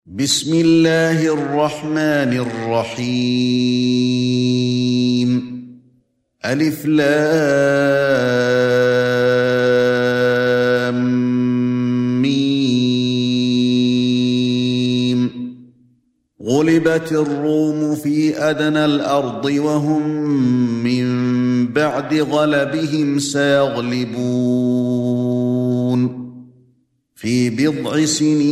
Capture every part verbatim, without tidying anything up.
بسم الله الرحمن الرحيم ألف لام ميم غلبت الروم في أدنى الأرض وهم من بعد غلبهم سيغلبون في بضع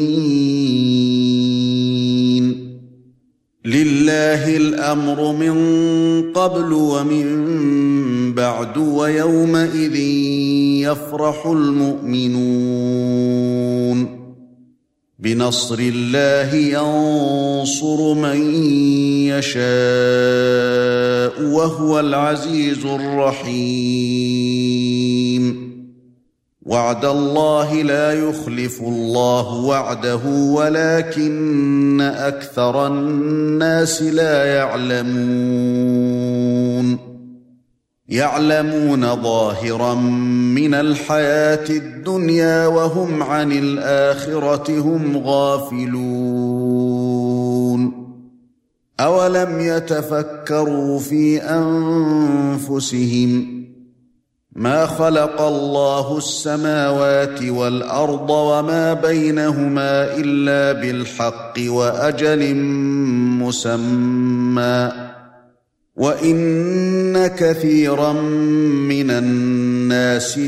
سنين لله الأمر من قبل ومن بعد ويومئذ يفرح المؤمنون بنصر الله ينصر من يشاء وهو العزيز الرحيم وعد الله لا يخلف الله وعده ولكن أكثر الناس لا يعلمون يعلمون ظاهرا من الحياة الدنيا وهم عن الآخرة هم غافلون أولم يتفكروا في أنفسهم ما خلق الله السماوات والأرض وما بينهما إلا بالحق وأجل مسمى وإن كثيرا من الناس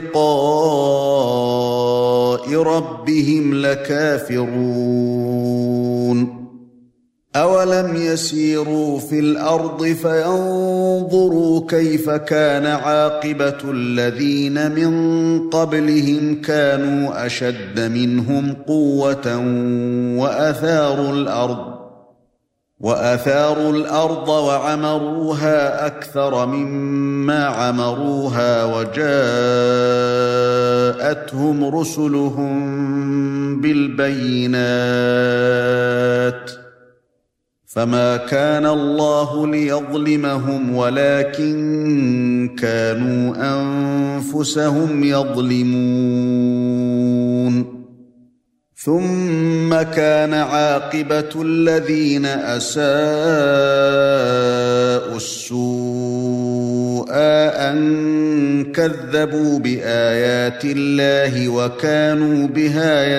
بلقاء ربهم لكافرون أولم يسيروا في الأرض فينظروا كيف كان عاقبة الذين من قبلهم كانوا أشد منهم قوة وأثاروا الأرض وأثاروا الأرض وعمروها أكثر مما عمروها وجاءتهم رسلهم بالبينات فما كان الله ليظلمهم ولكن كانوا أنفسهم يظلمون ثم كان عاقبة الذين أساءوا السوء أن كذبوا بآيات الله وكانوا بها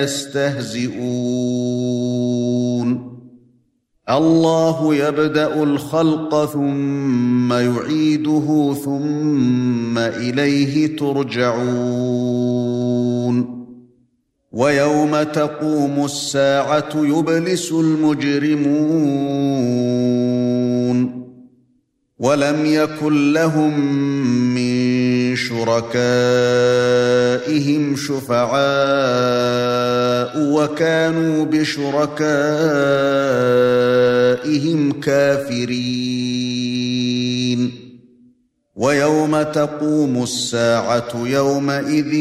يستهزئون الله يبدأ الخلق ثم يعيده ثم إليه ترجعون ويوم تقوم الساعة يبلس المجرمون ولم يكن لهم من شركائهم شفعاء وكانوا بشركائهم كافرين ويوم تقوم الساعة يومئذ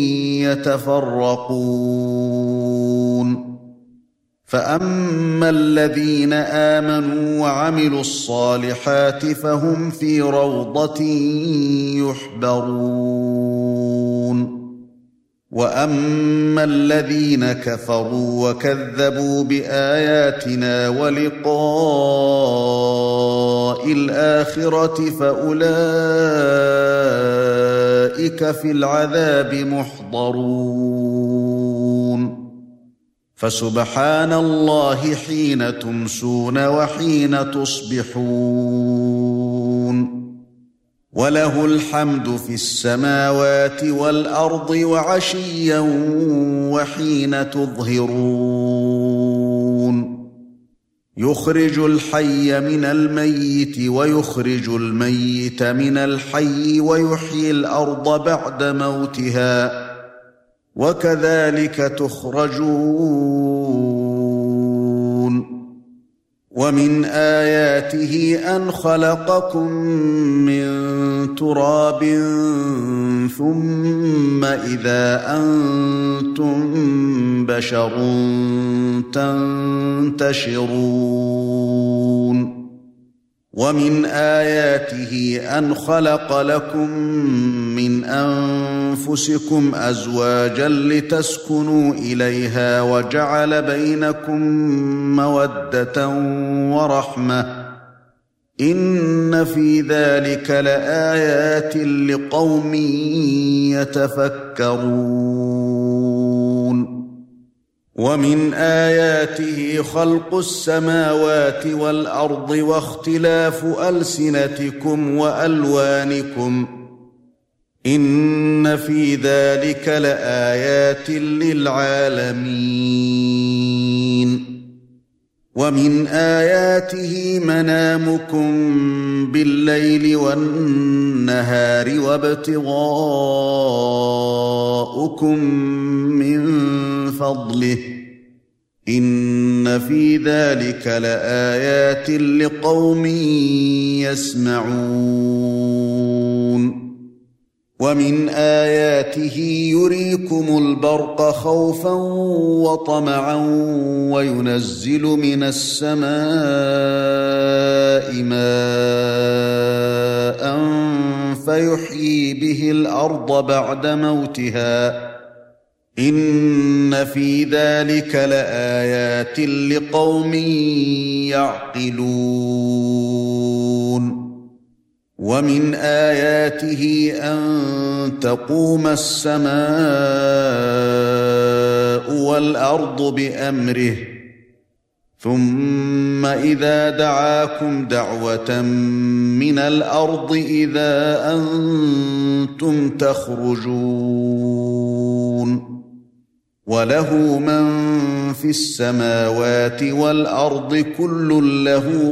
يتفرقون فأما الذين آمنوا وعملوا الصالحات فهم في روضة يحبرون وأما الذين كفروا وكذبوا بآياتنا ولقاء الآخرة فأولئك في العذاب محضرون فسبحان الله حين تمسون وحين تصبحون وله الحمد في السماوات والأرض وعشيا وحين تظهرون يخرج الحي من الميت ويخرج الميت من الحي ويحيي الأرض بعد موتها وكذلك تخرجون ومن آياته أن خلقكم من تراب ثم إذا أنتم بشر تنتشرون ومن آياته أن خلق لكم من أنفسكم أزواجا لتسكنوا إليها وجعل بينكم مودة ورحمة إن في ذلك لآيات لقوم يتفكرون ومن آياته خلق السماوات والأرض واختلاف ألسنتكم وألوانكم إن في ذلك لآيات للعالمين ومن آياته منامكم بالليل والنهار وابتغاؤكم من فضله إن في ذلك لآيات لقوم يسمعون ومن آياته يريكم البرق خوفا وطمعا وينزل من السماء ماء فيحيي به الأرض بعد موتها إن في ذلك لآيات لقوم يعقلون ومن آياته أن تقوم السماء والأرض بأمره ثم إذا دعاكم دعوة من الأرض إذا أنتم تخرجون وله من في السماوات والأرض كل له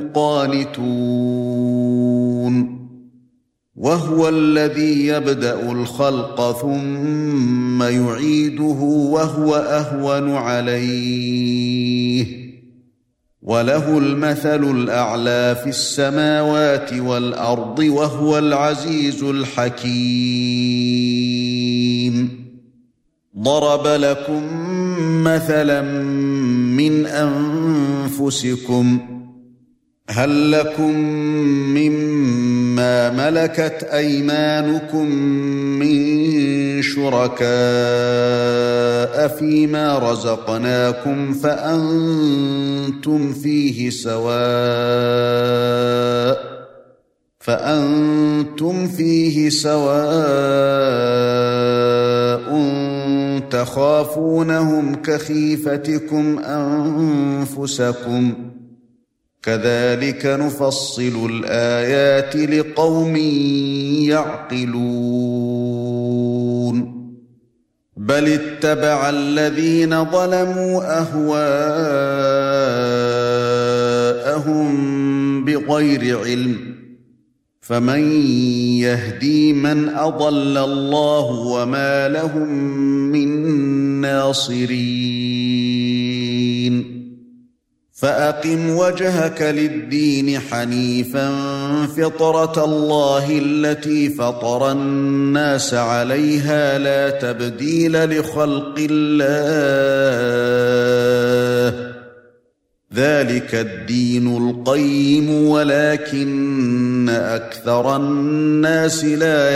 قانتون وهو الذي يبدأ الخلق ثم يعيده وهو أهون عليه وله المثل الأعلى في السماوات والأرض وهو العزيز الحكيم ضرب لكم مثلا من أنفسكم هل لكم مما ملكت أيمانكم من شركاء فيما رزقناكم فأنتم فيه سواء فأنتم فيه سواء تخافونهم كخيفتكم أنفسكم كذلك نفصل الآيات لقوم يعقلون بل اتبع الذين ظلموا أهواءهم بغير علم فمن يهدي من أضل الله وما لهم من ناصرين فأقم وجهك للدين حنيفا فطرة الله التي فطر الناس عليها لا تبديل لخلق الله ذلك الدين القيم ولكن أكثر الناس لا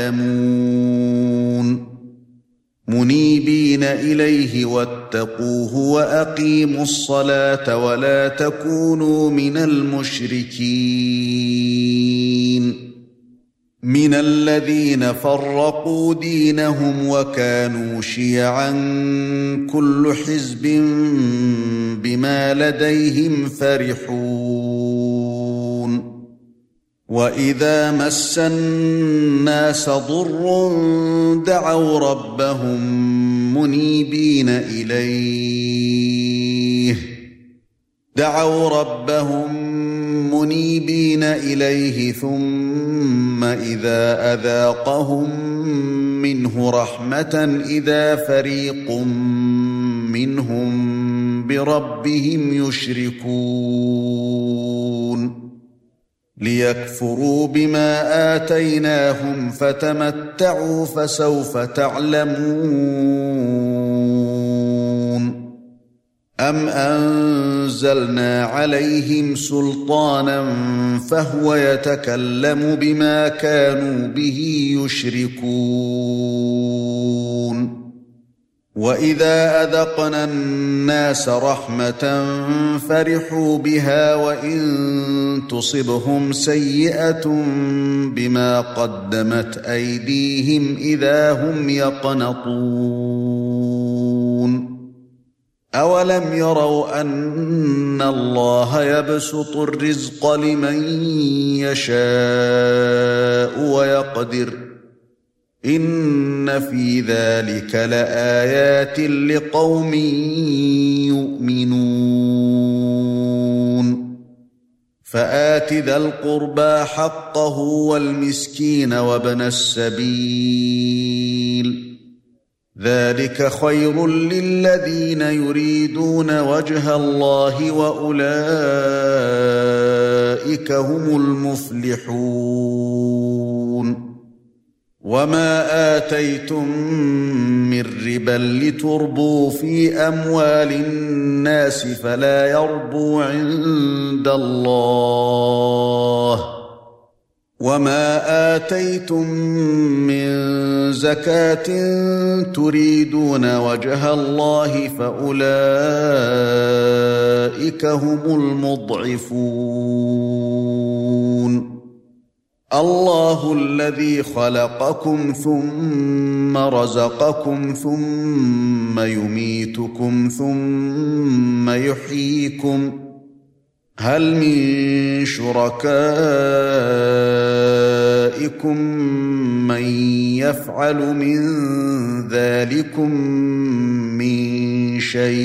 يعلمون منيبين إليه واتقوه وأقيموا الصلاة ولا تكونوا من المشركين من الذين فرقوا دينهم وكانوا شيعا كل حزب بما لديهم فرحون وإذا مس الناس ضر دعوا ربهم منيبين إليه دعوا ربهم منيبين إليه ثم إذا أذاقهم منه رحمة إذا فريق منهم بربهم يشركون ليكفروا بما آتيناهم فتمتعوا فسوف تعلمون أَمْ أَنزَلْنَا عَلَيْهِمْ سُلْطَانًا فَهُوَ يَتَكَلَّمُ بِمَا كَانُوا بِهِ يُشْرِكُونَ وَإِذَا أَذَقْنَا النَّاسَ رَحْمَةً فَرِحُوا بِهَا وَإِن تُصِبْهُمْ سَيِّئَةٌ بِمَا قَدَّمَتْ أَيْدِيهِمْ إِذَا هُمْ يَقْنَطُونَ أَوَلَمْ يَرَوْا أَنَّ اللَّهَ يَبْسُطُ الرِّزْقَ لِمَن يَشَاءُ وَيَقْدِرُ إِنَّ في ذَلِكَ لَآيَاتٍ لِقَوْمٍ يُؤْمِنُونَ فَآتِ ذَا الْقُرْبَى حَقَّهُ وَالْمِسْكِينَ وَابْنَ السَّبِيلِ ذَلِكَ خَيْرٌ لِلَّذِينَ يُرِيدُونَ وَجْهَ اللَّهِ وَأُولَئِكَ هُمُ الْمُفْلِحُونَ وَمَا آتَيْتُم مِّن رِّبًا لِّتُرْبُوا فِي أَمْوَالِ النَّاسِ فَلَا يَرْبُو عِندَ اللَّهِ وَمَا آتَيْتُم مِّن زَكَاةٍ تُرِيدُونَ وَجْهَ اللَّهِ فَأُولَئِكَ هُمُ الْمُضْعِفُونَ اللَّهُ الَّذِي خَلَقَكُمْ ثُمَّ رَزَقَكُمْ ثُمَّ يُمِيتُكُمْ ثُمَّ يُحْيِيكُمْ هَلْ مِن شُرَكَائِكُم مَّن يَفْعَلُ مِن ذَلِكُم مِّن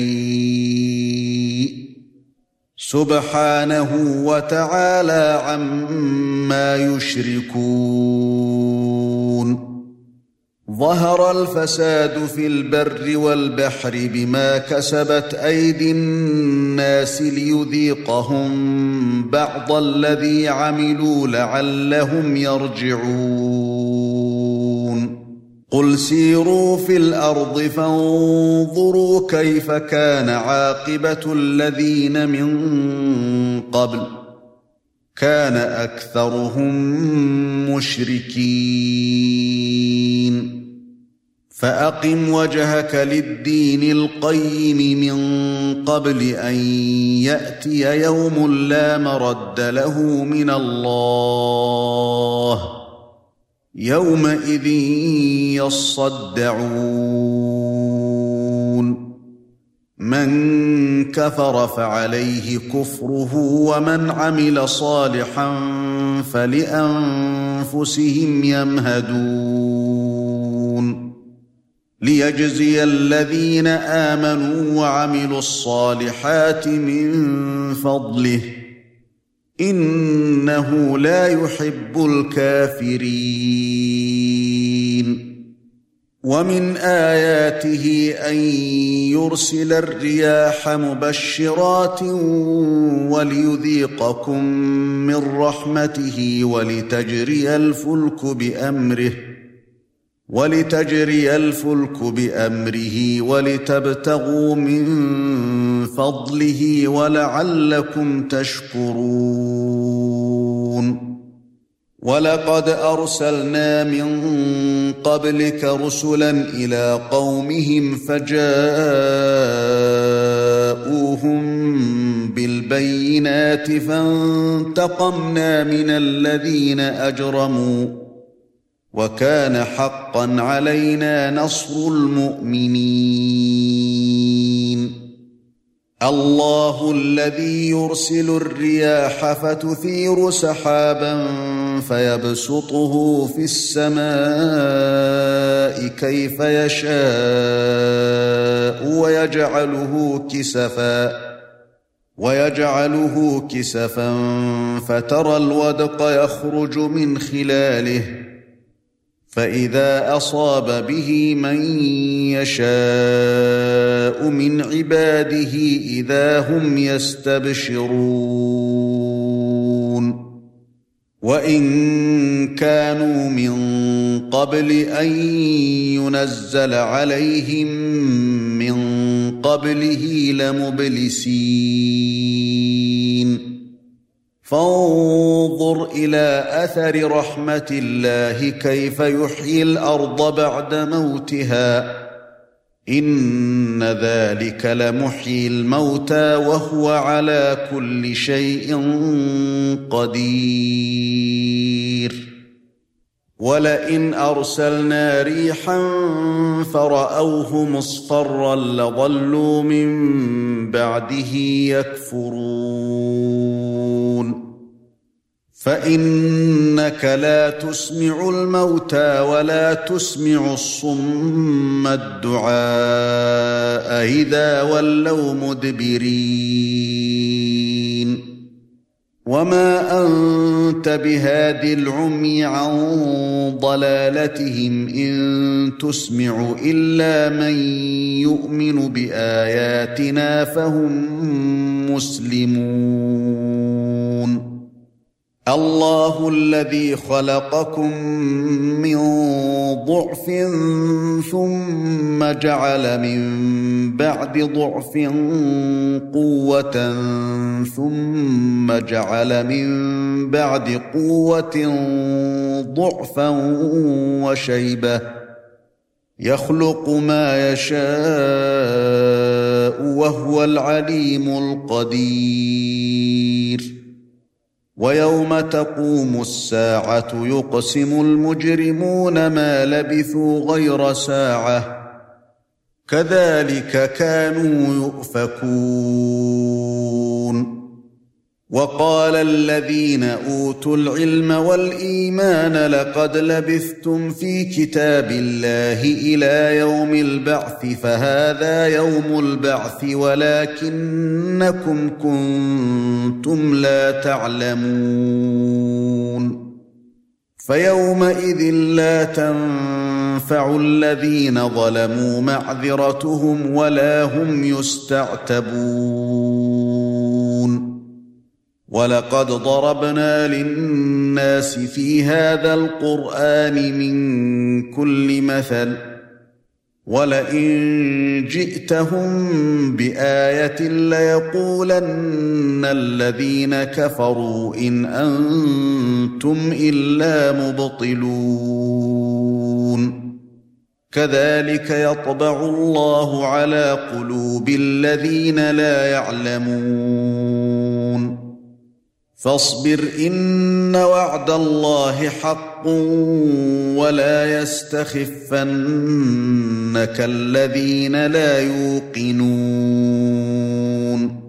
شَيْءٍ سُبْحَانَهُ وَتَعَالَى عَمَّا يُشْرِكُونَ ظَهَرَ الْفَسَادُ فِي الْبَرِّ وَالْبَحْرِ بِمَا كَسَبَتْ أَيْدِي النَّاسِ لِيُذِيقَهُم بَعْضَ الَّذِي عَمِلُوا لَعَلَّهُمْ يَرْجِعُونَ قُلْ سِيرُوا فِي الْأَرْضِ فَانظُرُوا كَيْفَ كَانَ عَاقِبَةُ الَّذِينَ مِن قَبْلُ كَانَ أَكْثَرُهُم مُشْرِكِينَ فَأَقِمْ وَجْهَكَ لِلدِّينِ الْقَيِّمِ مِن قَبْلِ أَن يَأْتِيَ يَوْمٌ لَّا مَرَدَّ لَهُ مِنَ اللَّهِ يَوْمَئِذٍ يَصَّدَّعُونَ مَن كَفَرَ فَعَلَيْهِ كُفْرُهُ وَمَنْ عَمِلَ صَالِحًا فَلِأَنفُسِهِمْ يَمْهَدُونَ لِيَجْزِيَ الَّذِينَ آمَنُوا وَعَمِلُوا الصَّالِحَاتِ مِن فَضْلِهِ إِنَّهُ لَا يُحِبُّ الْكَافِرِينَ وَمِنْ آيَاتِهِ أَن يُرْسِلَ الرِّيَاحَ مُبَشِّرَاتٍ وَلِيُذِيقَكُم مِّن رَّحْمَتِهِ وَلِتَجْرِيَ الْفُلْكُ بِأَمْرِهِ وَلِتَجْرِيَ الْفُلْكُ بِأَمْرِهِ وَلِتَبْتَغُوا مِن فَضْلِهِ وَلَعَلَّكُمْ تَشْكُرُونَ وَلَقَدْ أَرْسَلْنَا مِن قَبْلِكَ رُسُلًا إِلَىٰ قَوْمِهِمْ فَجَاءُوهُم بِالْبَيِّنَاتِ فَانتَقَمْنَا مِنَ الَّذِينَ أَجْرَمُوا وَكَانَ حَقًّا عَلَيْنَا نَصْرُ الْمُؤْمِنِينَ اللَّهُ الَّذِي يُرْسِلُ الرِّيَاحَ فَتُثِيرُ سَحَابًا فَيَبْسُطُهُ فِي السَّمَاءِ كَيْفَ يَشَاءُ وَيَجْعَلُهُ كِسَفًا وَيَجْعَلُهُ كِسَفًا فَتَرَى الْوَدْقَ يَخْرُجُ مِنْ خِلَالِهِ فَإِذَا أَصَابَ بِهِ مَن يَشَاءُ مِنْ عِبَادِهِ إِذَا هُمْ يَسْتَبْشِرُونَ وَإِن كَانُوا مِن قَبْلِ أَن يُنَزَّلَ عَلَيْهِم مِّن قبله لمبلسين فانظر إلى أثر رحمة الله كيف يحيي الأرض بعد موتها إن ذلك لمحيي الموتى وهو على كل شيء قدير ولئن أرسلنا ريحا فرأوه مصفرا لظلوا من بعده يكفرون فإنك لا تسمع الموتى ولا تسمع الصم الدعاء إذا ولوا مدبرين وما أنت بهاد العمي عن ضلالتهم إن تسمع إلا من يؤمن بآياتنا فهم مسلمون الله الذي خلقكم من ضعف ثم جعل من بعد ضعف قوة ثم جعل من بعد قوة ضعفا وشيبة يخلق ما يشاء وهو العليم القدير ويوم تقوم الساعة يقسم المجرمون ما لبثوا غير ساعة كذلك كانوا يؤفكون وقال الذين أوتوا العلم والإيمان لقد لبثتم في كتاب الله إلى يوم البعث فهذا يوم البعث ولكنكم كنتم لا تعلمون فيومئذ لا تنفع الذين ظلموا معذرتهم ولا هم يستعتبون ولقد ضربنا للناس في هذا القرآن من كل مثل ولئن جئتهم بآية ليقولن الذين كفروا إن أنتم إلا مبطلون كذلك يطبع الله على قلوب الذين لا يعلمون فاصبر إن وعد الله حق ولا يستخفنك الذين لا يوقنون